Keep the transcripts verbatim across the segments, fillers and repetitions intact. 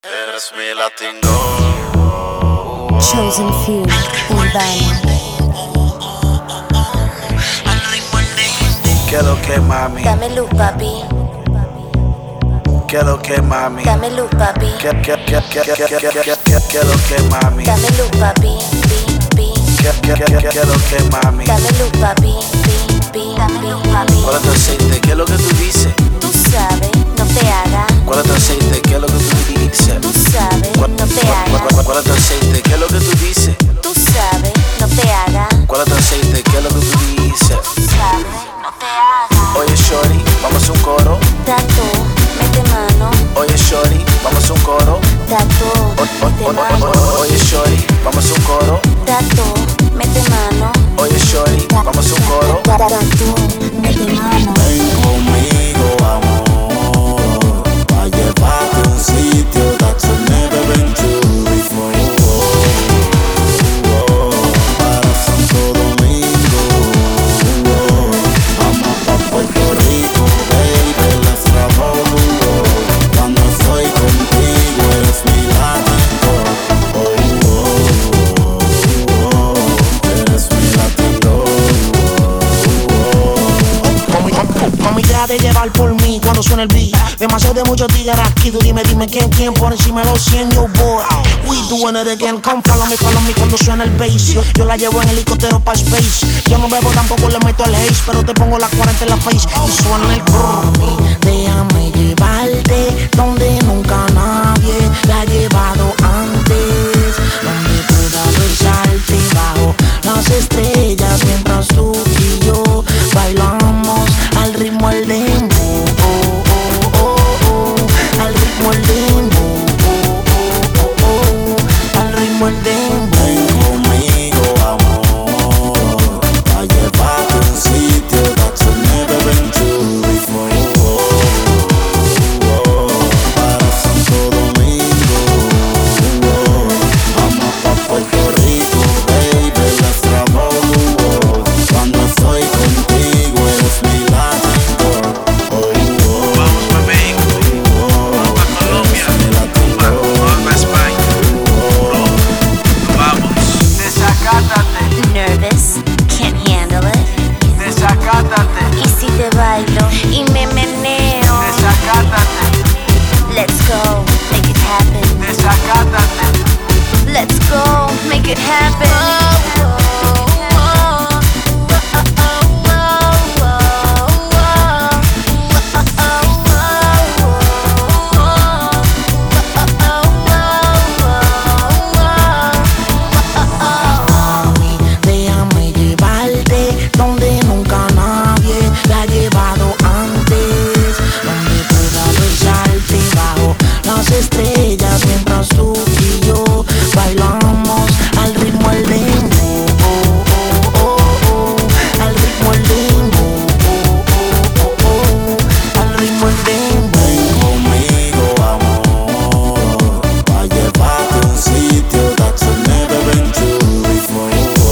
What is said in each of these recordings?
Eres mi latingo. Chosen few, Urbana. ¿Qué lo que mami? Dame luz, papi. ¿Qué lo que mami? Dame luz, papi. ¿Qué, qué, qué, qué, qué, qué, qué, qué, qué, qué lo que mami? Dame luz, papi. Pi, pi. ¿Qué, qué, qué, qué, qué lo que mami? Dame luz, papi. Pi, pi. Dame luz, papi. ¿Cuál es tu aceite? ¿Qué es lo que tú dices? Tú sabes, no te hagas. ¿Cuál es tu aceite? ¿Qué es lo que tú dices? Tú sabes, ¿Cuál, no te cuál, cuál, hagas. cuál, cuál es tu aceite? ¿Qué es lo que tú dices? Tú sabes, no te hagas. ¿Cuál es tu aceite? ¿Qué es lo que tú dices? Tú sabes, no te hagas. Oye, shorty, vamos a hacer un coro. Tato, mete mano. Oye, shorty, vamos a hacer un coro. Tato, O- o- mete o- o- mano. o- Oye, shorty, vamos a hacer un coro. Tato, mete mano. Oye, shorty, vamos a hacer un coro. Tato, mete mano. Ven conmigo, amor, pa' llevarte a un sitio that you've never been to before. Oh, oh, para Santo Domingo, oh, vamos pa' Puerto Rico, baby, let's travel the world. Cuando estoy contigo eres mi latigo. Oh, oh, oh, oh, eres mi latigo. Mami, mami, deja de llevar por mí cuando suena el beat. Demasiado de muchos tigres aquí. Tú dime, dime quién, quién por encima de los cien. Yo, boy, we doing it again. Come follow me, follow me cuando suena el bass. Yo, yo la llevo en helicóptero pa' space. Yo no bebo, tampoco le meto al haze, pero te pongo la cuarenta en la face y suena el brrr. Déjame llevarte donde nunca nadie la ha llevado antes. Donde pueda besarte bajo las estrellas mientras tú y yo bailamos al ritmo del dembow. Oh, oh, oh, oh, al ritmo del dembow. Oh, oh, oh, oh, al ritmo del dembow. Ven conmigo, amor, pa' llevarte a un sitio that you've never been to before. Oh, oh, para Santo Domingo, oh, vamos pa' Puerto Rico, baby, let's travel the world. Cuando estoy contigo eres mi latigo. Oh, oh, Vamos pa' México, vamos pa' Colombia, vamos pa' España. Vamos. Desacátate, Nervous, can't handle it. desacátate, Y si te bailo y me meneo. desacátate, Let's go, make it happen. desacátate. Let's go, make it happen. Mami, déjame llevarte donde nunca nadie la ha llevado antes. Donde pueda besarte bajo las estrellas mientras tú y yo bailamos al ritmo del dembow. Oh, oh, oh, oh, al ritmo del dembow. Oh, oh, oh, oh, al ritmo del dembow. ven conmigo, amor, pa' llevarte a un sitio that you've never been to before.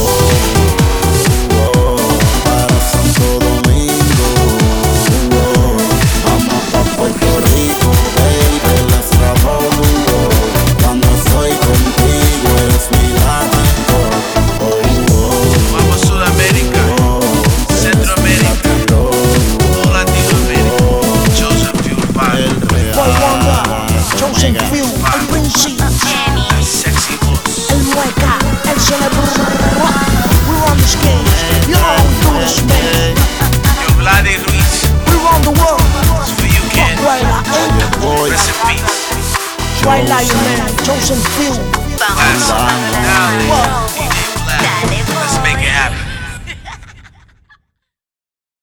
Oh, oh, para Santo Domingo, oh, vamos pa' Puerto Rico, baby, let's travel the world. Cuando estoy contigo eres mi latigo. Oh, oh, Vamos a Sudamérica, Centroamérica, todo Latinoamérica. Chosen few Urbana, Boy Wonder, Chosen Few, el Princi, sexy voz. el Mueca, el Celebro. We run this game, you know how we do this, man. Yo, Vladi Ruiz, We run the world. it's for you, Ken. Twilight, eh? boy. Rest in peace. Twilight, man. Chosen Few. Ah.